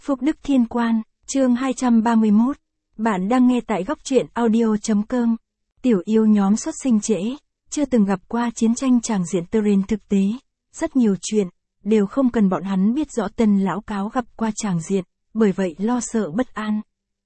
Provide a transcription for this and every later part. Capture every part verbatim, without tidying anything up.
Phúc Đức Thiên Quan, chương hai trăm ba mươi mốt. Bạn đang nghe tại góc truyện audio chấm com. Tiểu yêu nhóm xuất sinh trễ, chưa từng gặp qua chiến tranh tràng diện terrain thực tế. Rất nhiều chuyện, đều không cần bọn hắn biết rõ Tân lão cáo gặp qua tràng diện, bởi vậy lo sợ bất an.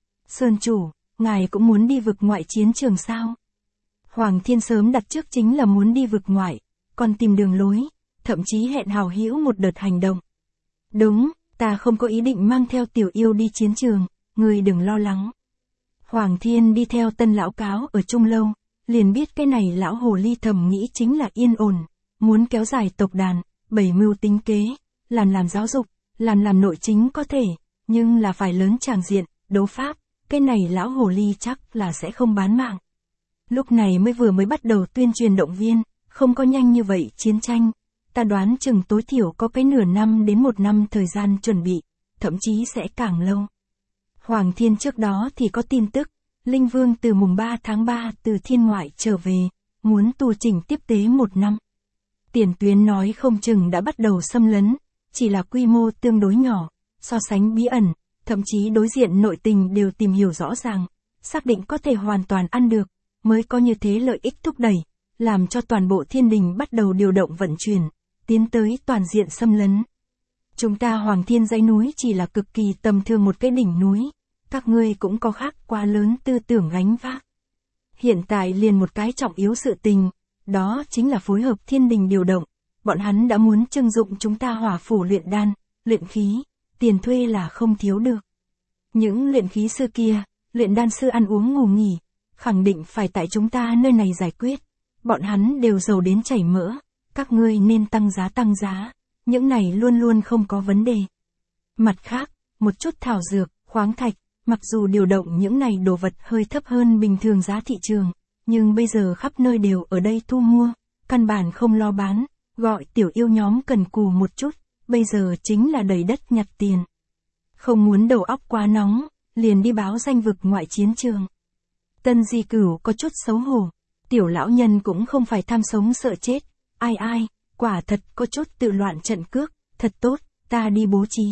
Sơn chủ, ngài cũng muốn đi vực ngoại chiến trường sao? Hoàng Thiên sớm đặt trước chính là muốn đi vực ngoại, còn tìm đường lối, thậm chí hẹn hào hữu một đợt hành động. Đúng, ta không có ý định mang theo tiểu yêu đi chiến trường, người đừng lo lắng. Hoàng Thiên đi theo Tân lão cáo ở Trung Lâu, liền biết cái này lão hồ ly thầm nghĩ chính là yên ổn, muốn kéo dài tộc đàn, bày mưu tính kế, làm làm giáo dục, làm làm nội chính có thể, nhưng là phải lớn tràng diện, đấu pháp, cái này lão hồ ly chắc là sẽ không bán mạng. Lúc này mới vừa mới bắt đầu tuyên truyền động viên, không có nhanh như vậy chiến tranh, ta đoán chừng tối thiểu có cái nửa năm đến một năm thời gian chuẩn bị, thậm chí sẽ càng lâu. Hoàng Thiên trước đó thì có tin tức, Linh Vương từ mùng ba tháng ba từ thiên ngoại trở về, muốn tu chỉnh tiếp tế một năm. Tiền tuyến nói không chừng đã bắt đầu xâm lấn, chỉ là quy mô tương đối nhỏ, so sánh bí ẩn, thậm chí đối diện nội tình đều tìm hiểu rõ ràng, xác định có thể hoàn toàn ăn được, mới có như thế lợi ích thúc đẩy, làm cho toàn bộ thiên đình bắt đầu điều động vận chuyển, tiến tới toàn diện xâm lấn. Chúng ta Hoàng Thiên dãy núi chỉ là cực kỳ tầm thường một cái đỉnh núi, các ngươi cũng có khác quá lớn tư tưởng gánh vác. Hiện tại liền một cái trọng yếu sự tình, đó chính là phối hợp thiên đình điều động, bọn hắn đã muốn trưng dụng chúng ta hỏa phủ luyện đan, luyện khí, tiền thuê là không thiếu được. Những luyện khí sư kia, luyện đan sư ăn uống ngủ nghỉ, khẳng định phải tại chúng ta nơi này giải quyết, bọn hắn đều giàu đến chảy mỡ, các ngươi nên tăng giá tăng giá, những này luôn luôn không có vấn đề. Mặt khác, một chút thảo dược, khoáng thạch, mặc dù điều động những này đồ vật hơi thấp hơn bình thường giá thị trường, nhưng bây giờ khắp nơi đều ở đây thu mua, căn bản không lo bán, gọi tiểu yêu nhóm cần cù một chút, bây giờ chính là đầy đất nhặt tiền. Không muốn đầu óc quá nóng, liền đi báo danh vực ngoại chiến trường. Tân Di Cửu có chút xấu hổ, tiểu lão nhân cũng không phải tham sống sợ chết, ai ai, quả thật có chút tự loạn trận cước, thật tốt, ta đi bố trí.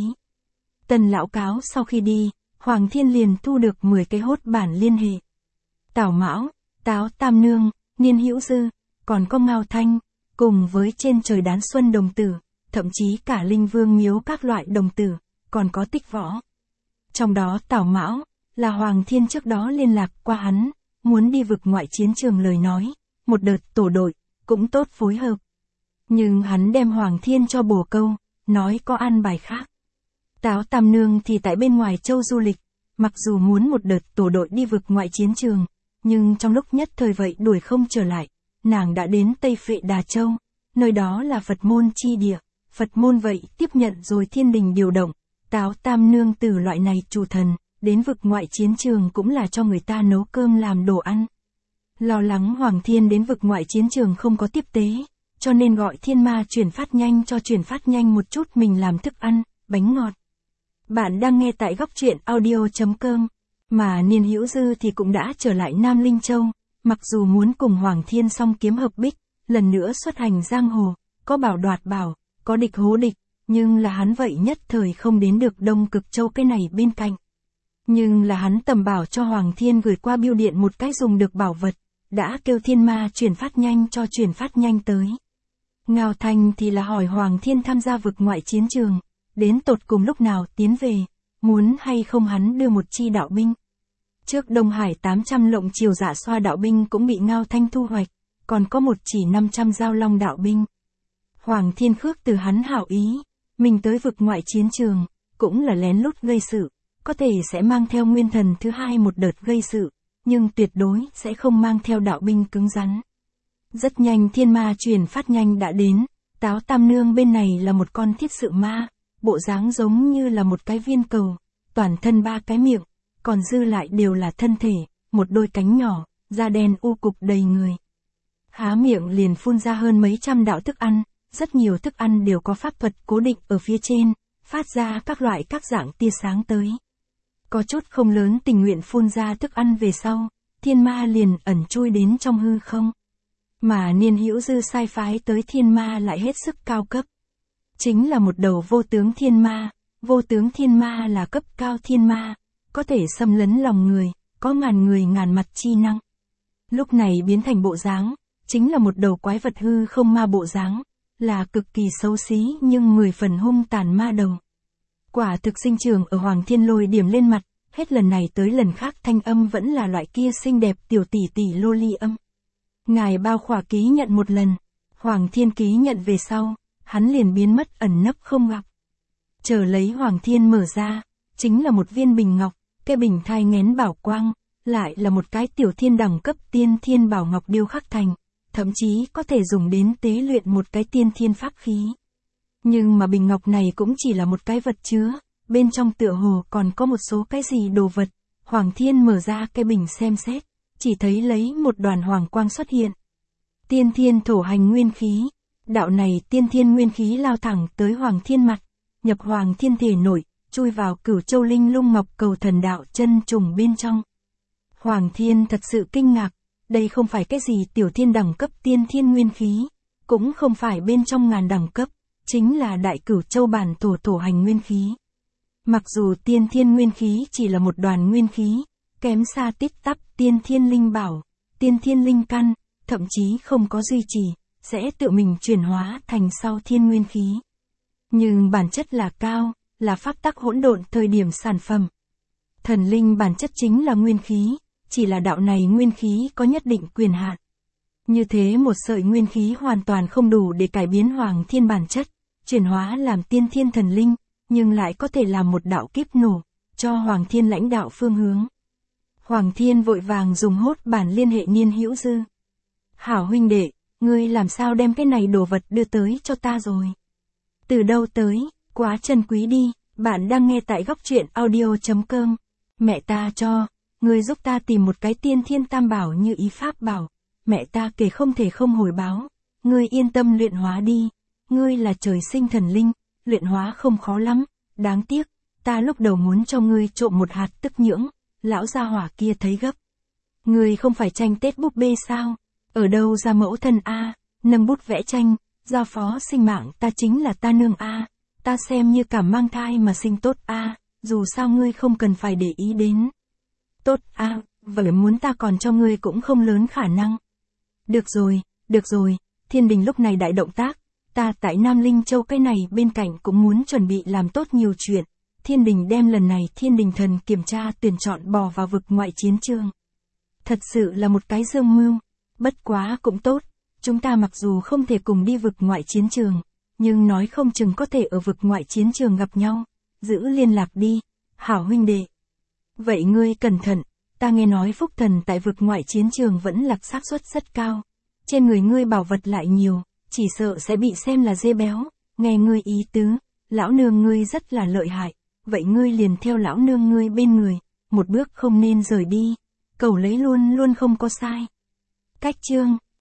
Tân lão cáo sau khi đi, Hoàng Thiên liền thu được mười cái hốt bản liên hệ. Tảo Mão, Táo Tam Nương, Niên Hữu Dư, còn có Ngao Thanh, cùng với trên trời đán xuân đồng tử, thậm chí cả Linh Vương miếu các loại đồng tử, còn có Tích Võ. Trong đó Tảo Mão, là Hoàng Thiên trước đó liên lạc qua hắn, muốn đi vực ngoại chiến trường lời nói, một đợt tổ đội, cũng tốt phối hợp. Nhưng hắn đem Hoàng Thiên cho bổ câu, nói có an bài khác. Táo Tam Nương thì tại bên ngoài châu du lịch, mặc dù muốn một đợt tổ đội đi vực ngoại chiến trường, nhưng trong lúc nhất thời vậy đuổi không trở lại, nàng đã đến Tây Phệ Đà Châu, nơi đó là Phật môn chi địa, Phật môn vậy tiếp nhận rồi thiên đình điều động, Táo Tam Nương từ loại này chủ thần, đến vực ngoại chiến trường cũng là cho người ta nấu cơm làm đồ ăn. Lo lắng Hoàng Thiên đến vực ngoại chiến trường không có tiếp tế, cho nên gọi thiên ma chuyển phát nhanh cho chuyển phát nhanh một chút mình làm thức ăn, bánh ngọt. Bạn đang nghe tại góc truyện audio chấm com, mà Niên Hữu Dư thì cũng đã trở lại Nam Linh Châu, mặc dù muốn cùng Hoàng Thiên song kiếm hợp bích, lần nữa xuất hành giang hồ, có bảo đoạt bảo, có địch hố địch, nhưng là hắn vậy nhất thời không đến được Đông Cực Châu cái này bên cạnh. Nhưng là hắn tầm bảo cho Hoàng Thiên gửi qua bưu điện một cái dùng được bảo vật, đã kêu thiên ma chuyển phát nhanh cho chuyển phát nhanh tới. Ngao Thanh thì là hỏi Hoàng Thiên tham gia vực ngoại chiến trường, đến tột cùng lúc nào tiến về, muốn hay không hắn đưa một chi đạo binh. Trước Đông Hải tám trăm lộng triều dạ xoa đạo binh cũng bị Ngao Thanh thu hoạch, còn có một chỉ năm trăm giao long đạo binh. Hoàng Thiên khước từ hắn hảo ý, mình tới vực ngoại chiến trường, cũng là lén lút gây sự, có thể sẽ mang theo nguyên thần thứ hai một đợt gây sự, nhưng tuyệt đối sẽ không mang theo đạo binh cứng rắn. Rất nhanh thiên ma truyền phát nhanh đã đến, Táo Tam Nương bên này là một con thiết sự ma, bộ dáng giống như là một cái viên cầu, toàn thân ba cái miệng, còn dư lại đều là thân thể, một đôi cánh nhỏ, da đen u cục đầy người. Há miệng liền phun ra hơn mấy trăm đạo thức ăn, rất nhiều thức ăn đều có pháp thuật cố định ở phía trên, phát ra các loại các dạng tia sáng tới. Có chút không lớn tình nguyện phun ra thức ăn về sau, thiên ma liền ẩn chui đến trong hư không. Mà Niên Hữu Dư sai phái tới thiên ma lại hết sức cao cấp. Chính là một đầu vô tướng thiên ma, Vô tướng thiên ma là cấp cao thiên ma, có thể xâm lấn lòng người, có ngàn người ngàn mặt chi năng. Lúc này biến thành bộ dáng, chính là một đầu quái vật hư không ma bộ dáng, là cực kỳ xấu xí nhưng mười phần hung tàn ma đầu. Quả thực sinh trưởng ở Hoàng Thiên Lôi điểm lên mặt, hết lần này tới lần khác thanh âm vẫn là loại kia xinh đẹp tiểu tỷ tỷ lô ly âm. Ngài bao khỏa ký nhận một lần, Hoàng Thiên ký nhận về sau, hắn liền biến mất ẩn nấp không gặp. Chờ lấy Hoàng Thiên mở ra, chính là một viên bình ngọc, cái bình thai nghén bảo quang, lại là một cái tiểu thiên đẳng cấp tiên thiên bảo ngọc điêu khắc thành, thậm chí có thể dùng đến tế luyện một cái tiên thiên pháp khí. Nhưng mà bình ngọc này cũng chỉ là một cái vật chứa, bên trong tựa hồ còn có một số cái gì đồ vật. Hoàng Thiên mở ra cái bình xem xét, chỉ thấy lấy một đoàn hoàng quang xuất hiện. Tiên thiên thổ hành nguyên khí, đạo này tiên thiên nguyên khí lao thẳng tới Hoàng Thiên mặt, nhập Hoàng Thiên thể nổi, chui vào Cửu Châu Linh Lung Ngọc Cầu Thần Đạo chân trùng bên trong. Hoàng Thiên thật sự kinh ngạc, đây không phải cái gì tiểu thiên đẳng cấp tiên thiên nguyên khí, cũng không phải bên trong ngàn đẳng cấp, chính là đại Cửu Châu bản thổ thổ hành nguyên khí. Mặc dù tiên thiên nguyên khí chỉ là một đoàn nguyên khí, kém xa tít tắp tiên thiên linh bảo, tiên thiên linh căn, thậm chí không có duy trì, sẽ tự mình chuyển hóa thành sau thiên nguyên khí. Nhưng bản chất là cao, là pháp tắc hỗn độn thời điểm sản phẩm. Thần linh bản chất chính là nguyên khí, chỉ là đạo này nguyên khí có nhất định quyền hạn. Như thế một sợi nguyên khí hoàn toàn không đủ để cải biến Hoàng Thiên bản chất, chuyển hóa làm tiên thiên thần linh, nhưng lại có thể làm một đạo kiếp nổ, cho Hoàng Thiên lãnh đạo phương hướng. Hoàng Thiên vội vàng dùng hốt bản liên hệ Niên Hữu Dư. Hảo huynh đệ, ngươi làm sao đem cái này đồ vật đưa tới cho ta rồi? Từ đâu tới, quá trân quý đi, bạn đang nghe tại góc truyện audio chấm com. Mẹ ta cho, ngươi giúp ta tìm một cái tiên thiên tam bảo như ý pháp bảo, mẹ ta kể không thể không hồi báo, ngươi yên tâm luyện hóa đi, ngươi là trời sinh thần linh, luyện hóa không khó lắm, đáng tiếc, ta lúc đầu muốn cho ngươi trộm một hạt tức nhưỡng, lão gia hỏa kia thấy gấp. Ngươi không phải tranh Tết búp bê sao, ở đâu ra mẫu thân a, nâng bút vẽ tranh, giao phó sinh mạng ta chính là ta nương a, ta xem như cảm mang thai mà sinh tốt a, dù sao ngươi không cần phải để ý đến. Tốt a, vậy muốn ta còn cho ngươi cũng không lớn khả năng. Được rồi, được rồi, Thiên Đình lúc này đại động tác, ta tại Nam Linh Châu cái này bên cạnh cũng muốn chuẩn bị làm tốt nhiều chuyện. Thiên Đình đem lần này Thiên Đình thần kiểm tra tuyển chọn bò vào vực ngoại chiến trường. Thật sự là một cái dương mưu, bất quá cũng tốt, chúng ta mặc dù không thể cùng đi vực ngoại chiến trường, nhưng nói không chừng có thể ở vực ngoại chiến trường gặp nhau, giữ liên lạc đi, hảo huynh đệ. Vậy ngươi cẩn thận, ta nghe nói Phúc Thần tại vực ngoại chiến trường vẫn lạc xác suất rất cao, trên người ngươi bảo vật lại nhiều, chỉ sợ sẽ bị xem là dê béo, nghe ngươi ý tứ, lão nương ngươi rất là lợi hại, vậy ngươi liền theo lão nương ngươi bên người, một bước không nên rời đi, cầu lấy luôn luôn không có sai. Cách chương